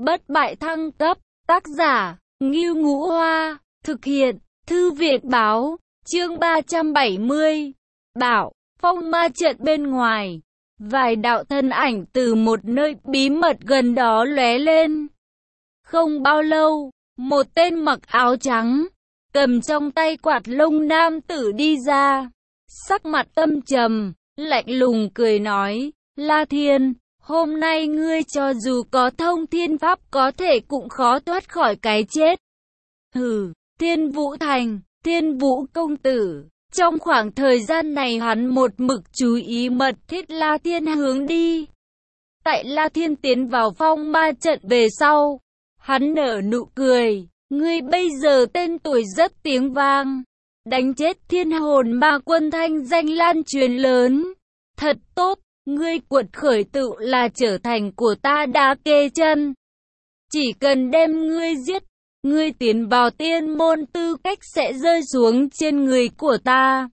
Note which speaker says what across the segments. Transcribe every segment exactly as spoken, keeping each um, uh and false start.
Speaker 1: Bất bại thăng cấp, tác giả, Ngưu Ngũ Hoa, thực hiện, Thư viện báo, chương ba trăm bảy mươi. Bảo, phong ma trận bên ngoài, vài đạo thân ảnh từ một nơi bí mật gần đó lóe lên. Không bao lâu, một tên mặc áo trắng, cầm trong tay quạt lông nam tử đi ra, sắc mặt âm trầm, lạnh lùng cười nói, La Thiên, hôm nay ngươi cho dù có thông thiên pháp có thể cũng khó thoát khỏi cái chết. Hừ, Thiên Vũ Thành, Thiên Vũ công tử. Trong khoảng thời gian này hắn một mực chú ý mật thiết La Thiên hướng đi. Tại La Thiên tiến vào phong ma trận về sau, hắn nở nụ cười, ngươi bây giờ tên tuổi rất tiếng vang, đánh chết thiên hồn ma quân thanh danh lan truyền lớn. Thật tốt, ngươi quật khởi tự là trở thành của ta đá kê chân. Chỉ cần đem ngươi giết, ngươi tiến vào tiên môn tư cách sẽ rơi xuống trên người của ta.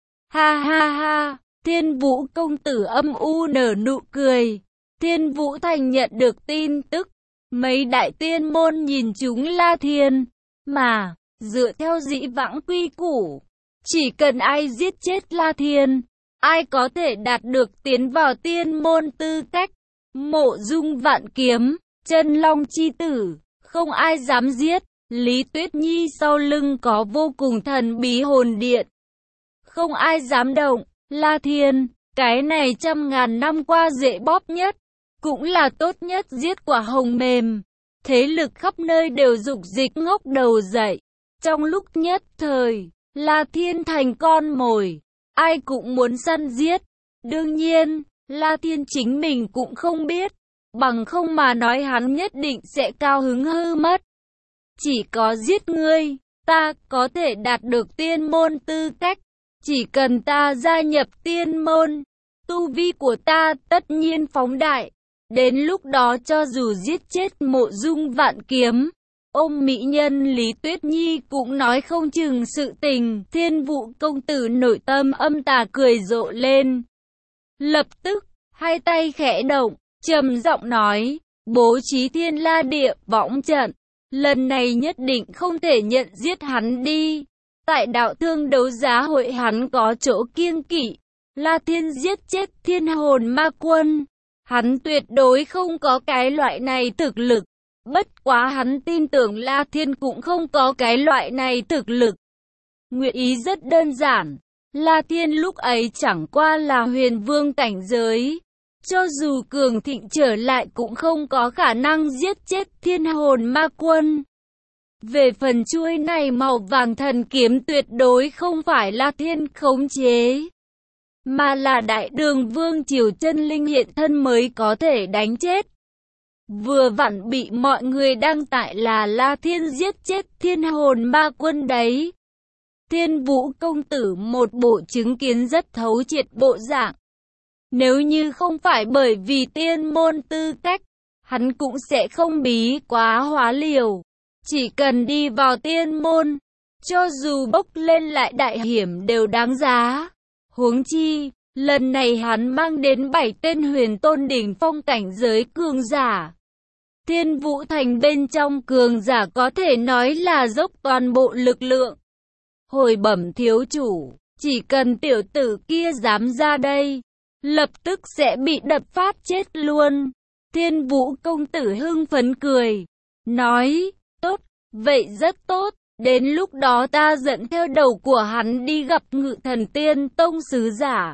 Speaker 1: Ha ha ha, Thiên Vũ công tử âm u nở nụ cười. Thiên Vũ Thành nhận được tin tức, mấy đại tiên môn nhìn chúng La Thiên, mà, dựa theo dĩ vãng quy củ, chỉ cần ai giết chết La Thiên, ai có thể đạt được tiến vào tiên môn tư cách. Mộ Dung Vạn Kiếm, Chân Long chi tử, không ai dám giết. Lý Tuyết Nhi sau lưng có vô cùng thần bí hồn điện, không ai dám động. La Thiên, cái này trăm ngàn năm qua dễ bóp nhất, cũng là tốt nhất giết quả hồng mềm. Thế lực khắp nơi đều dục dịch ngóc đầu dậy. Trong lúc nhất thời, La Thiên thành con mồi, ai cũng muốn săn giết. Đương nhiên, La Thiên chính mình cũng không biết, bằng không mà nói hắn nhất định sẽ cao hứng hư mất. Chỉ có giết ngươi, ta có thể đạt được tiên môn tư cách. Chỉ cần ta gia nhập tiên môn, tu vi của ta tất nhiên phóng đại. Đến lúc đó cho dù giết chết Mộ Dung Vạn Kiếm, ôm mỹ nhân Lý Tuyết Nhi cũng nói không chừng sự tình. Thiên Vũ công tử nội tâm âm tà cười rộ lên. Lập tức, hai tay khẽ động, trầm giọng nói, bố trí Thiên La Địa Võng trận. Lần này nhất định không thể nhận giết hắn đi. Tại đạo thương đấu giá hội hắn có chỗ kiêng kỵ. La Thiên giết chết thiên hồn ma quân, hắn tuyệt đối không có cái loại này thực lực. Bất quá hắn tin tưởng La Thiên cũng không có cái loại này thực lực. Nguyện ý rất đơn giản. La Thiên lúc ấy chẳng qua là huyền vương cảnh giới. Cho dù cường thịnh trở lại cũng không có khả năng giết chết thiên hồn ma quân. Về phần chuôi này màu vàng thần kiếm tuyệt đối không phải La Thiên khống chế, mà là Đại Đường Vương Triều chân linh hiện thân mới có thể đánh chết. Vừa vặn bị mọi người đăng tải là La Thiên giết chết thiên hồn ma quân đấy. Thiên Vũ công tử một bộ chứng kiến rất thấu triệt bộ dạng. Nếu như không phải bởi vì tiên môn tư cách, hắn cũng sẽ không bí quá hóa liều. Chỉ cần đi vào tiên môn, cho dù bốc lên lại đại hiểm đều đáng giá. Huống chi, lần này hắn mang đến bảy tên huyền tôn đỉnh phong cảnh giới cường giả. Thiên Vũ Thành bên trong cường giả có thể nói là dốc toàn bộ lực lượng. Hồi bẩm thiếu chủ, chỉ cần tiểu tử kia dám ra đây, lập tức sẽ bị đập phát chết luôn. Thiên Vũ công tử hưng phấn cười, nói, tốt, vậy rất tốt, đến lúc đó ta dẫn theo đầu của hắn đi gặp Ngự Thần Tiên Tông sứ giả.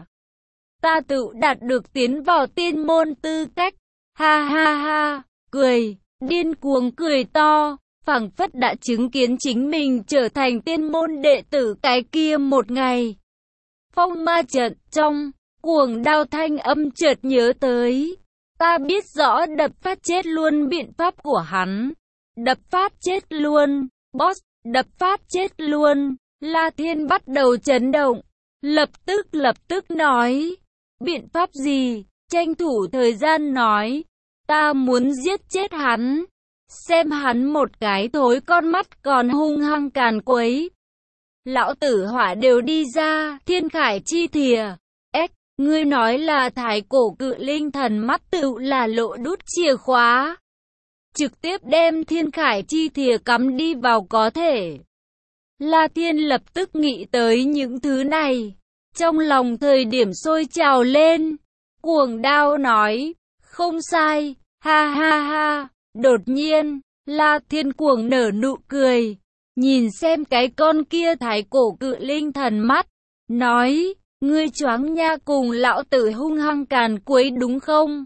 Speaker 1: Ta tự đạt được tiến vào tiên môn tư cách. Ha ha ha, cười, điên cuồng cười to, phảng phất đã chứng kiến chính mình trở thành tiên môn đệ tử cái kia một ngày. Phong ma trận trong, cuồng đao thanh âm chợt nhớ tới. Ta biết rõ đập phát chết luôn biện pháp của hắn. Đập phát chết luôn, boss, đập phát chết luôn. La Thiên bắt đầu chấn động, lập tức lập tức nói, biện pháp gì? Tranh thủ thời gian nói, ta muốn giết chết hắn, xem hắn một cái thối con mắt còn hung hăng càn quấy. Lão tử hỏa đều đi ra, Thiên Khải chi thìa, ếch, ngươi nói là thái cổ cự linh thần mắt tự là lỗ đút chìa khóa. trực tiếp đem thiên khải chi thìa cắm đi vào có thể. La Thiên lập tức nghĩ tới những thứ này, trong lòng thời điểm sôi trào lên. Cuồng Đao nói, không sai, ha ha ha. Đột nhiên, La Thiên cuồng nở nụ cười, nhìn xem cái con kia thái cổ cự linh thần mắt, nói, ngươi choáng nha, cùng lão tử hung hăng càn quấy đúng không?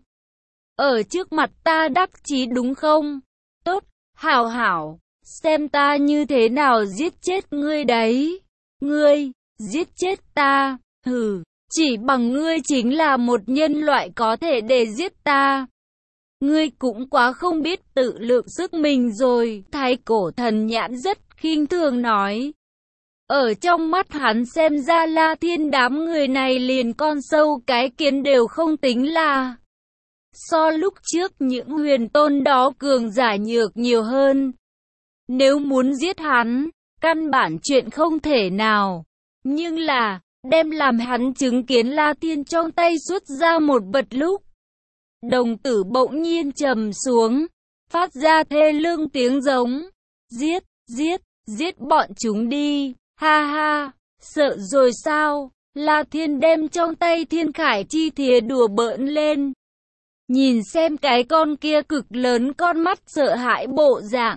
Speaker 1: Ở trước mặt ta đắc chí đúng không? Tốt, hảo hảo, xem ta như thế nào giết chết ngươi đấy. Ngươi, giết chết ta, hừ, chỉ bằng ngươi chính là một nhân loại có thể để giết ta. Ngươi cũng quá không biết tự lượng sức mình rồi, thái cổ thần nhãn rất khinh thường nói. Ở trong mắt hắn xem ra La Thiên đám người này liền con sâu cái kiến đều không tính là. So lúc trước những huyền tôn đó cường giả nhược nhiều hơn. Nếu muốn giết hắn, căn bản chuyện không thể nào. Nhưng là, đem làm hắn chứng kiến La Thiên trong tay xuất ra một vật lúc. Đồng tử bỗng nhiên trầm xuống, phát ra thê lương tiếng giống. Giết, giết, giết bọn chúng đi, ha ha, sợ rồi sao? La Thiên đem trong tay thiên khải chi thìa đùa bỡn lên. Nhìn xem cái con kia cực lớn con mắt sợ hãi bộ dạng.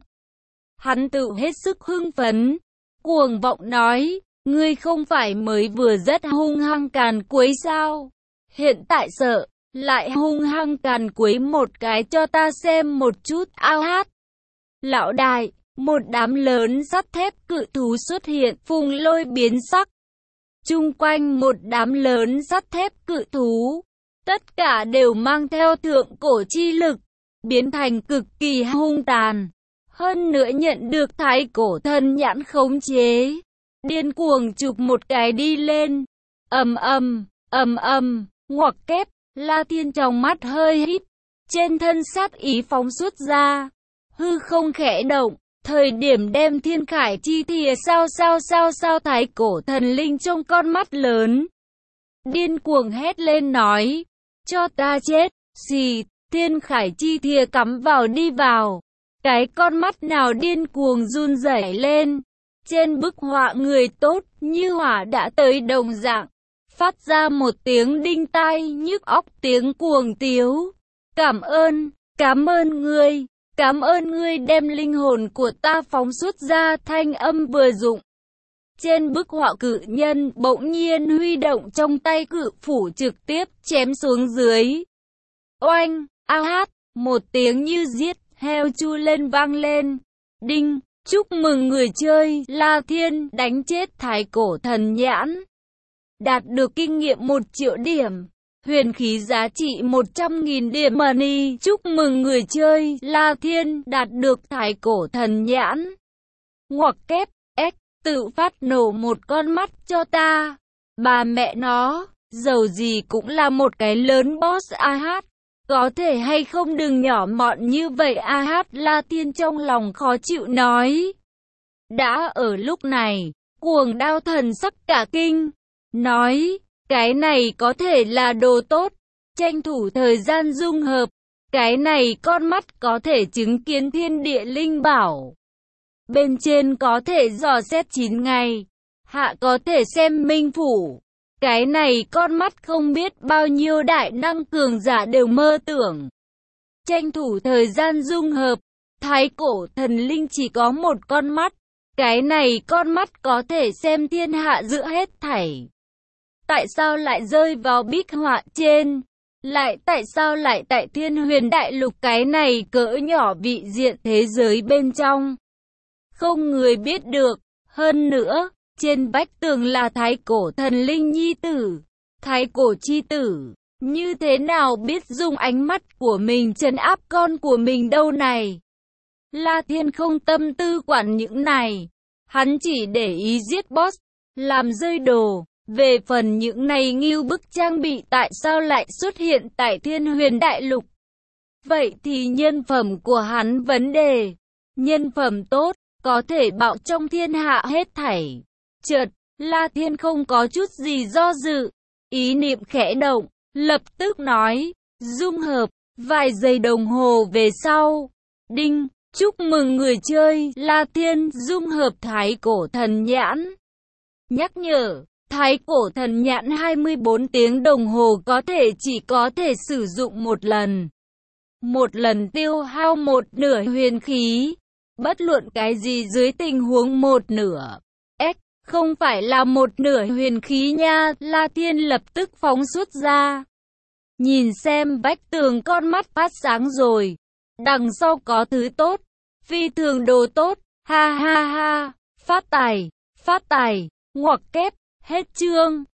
Speaker 1: Hắn tự hết sức hưng phấn, cuồng vọng nói, ngươi không phải mới vừa rất hung hăng càn quấy sao? Hiện tại sợ, lại hung hăng càn quấy một cái cho ta xem một chút, ao hát. Lão đại, một đám lớn sắt thép cự thú xuất hiện, phùng lôi biến sắc. Chung quanh một đám lớn sắt thép cự thú, tất cả đều mang theo thượng cổ chi lực, biến thành cực kỳ hung tàn. Hơn nữa nhận được thái cổ thần nhãn khống chế, điên cuồng chụp một cái đi lên. Ầm ầm, ầm ầm, ngoặc kép, La Thiên trong mắt hơi hít, trên thân sát ý phóng xuất ra, hư không khẽ động, thời điểm đem thiên khải chi thìa sao sao sao sao thái cổ thần linh trong con mắt lớn. Điên cuồng hét lên nói, cho ta chết, xì, thiên khải chi thìa cắm vào đi vào. Cái con mắt nào điên cuồng run rẩy lên, trên bức họa người tốt như hỏa đã tới đồng dạng, phát ra một tiếng đinh tai nhức óc tiếng cuồng tiếu. Cảm ơn, cảm ơn ngươi, cảm ơn ngươi đem linh hồn của ta phóng xuất ra, thanh âm vừa dụng. Trên bức họa cự nhân bỗng nhiên huy động trong tay cự phủ trực tiếp chém xuống dưới. Oanh, a hát, một tiếng như giết heo chu lên vang lên. Đinh, chúc mừng người chơi La Thiên đánh chết thái cổ thần nhãn. Đạt được kinh nghiệm một triệu điểm. Huyền khí giá trị một trăm nghìn điểm money. Chúc mừng người chơi La Thiên đạt được thái cổ thần nhãn. Ngoặc kép, X, tự phát nổ một con mắt cho ta. Bà mẹ nó, dầu gì cũng là một cái lớn boss a hát. Có thể hay không đừng nhỏ mọn như vậy a hát, La Thiên trong lòng khó chịu nói. Đã ở lúc này, Cuồng Đao thần sắc cả kinh, nói, cái này có thể là đồ tốt, tranh thủ thời gian dung hợp, cái này con mắt có thể chứng kiến thiên địa linh bảo. Bên trên có thể dò xét chín ngày, hạ có thể xem minh phủ. Cái này con mắt không biết bao nhiêu đại năng cường giả đều mơ tưởng. Tranh thủ thời gian dung hợp, thái cổ thần linh chỉ có một con mắt. Cái này con mắt có thể xem thiên hạ giữa hết thảy. Tại sao lại rơi vào bích họa trên? Lại tại sao lại tại thiên huyền đại lục cái này cỡ nhỏ vị diện thế giới bên trong? Không người biết được. Hơn nữa, trên vách tường là thái cổ thần linh nhi tử. Thái cổ chi tử, như thế nào biết dùng ánh mắt của mình trấn áp con của mình đâu này? La Thiên không tâm tư quản những này. Hắn chỉ để ý giết boss, làm rơi đồ. Về phần những này ngưu bức trang bị tại sao lại xuất hiện tại thiên huyền đại lục? Vậy thì nhân phẩm của hắn vấn đề. Nhân phẩm tốt, có thể bạo trong thiên hạ hết thảy. Chợt, La Thiên không có chút gì do dự. Ý niệm khẽ động, lập tức nói, dung hợp. Vài giây đồng hồ về sau, Đinh, chúc mừng người chơi La Thiên dung hợp Thái Cổ Thần Nhãn. Nhắc nhở, Thái Cổ Thần Nhãn hai mươi bốn tiếng đồng hồ có thể chỉ có thể sử dụng một lần. Một lần tiêu hao một nửa huyền khí. Bất luận cái gì dưới tình huống một nửa. X, không phải là một nửa huyền khí nha, La Thiên lập tức phóng xuất ra. Nhìn xem vách tường con mắt phát sáng rồi. Đằng sau có thứ tốt. Phi thường đồ tốt. Ha ha ha. Phát tài. Phát tài. Ngoặc kép. Hết chương.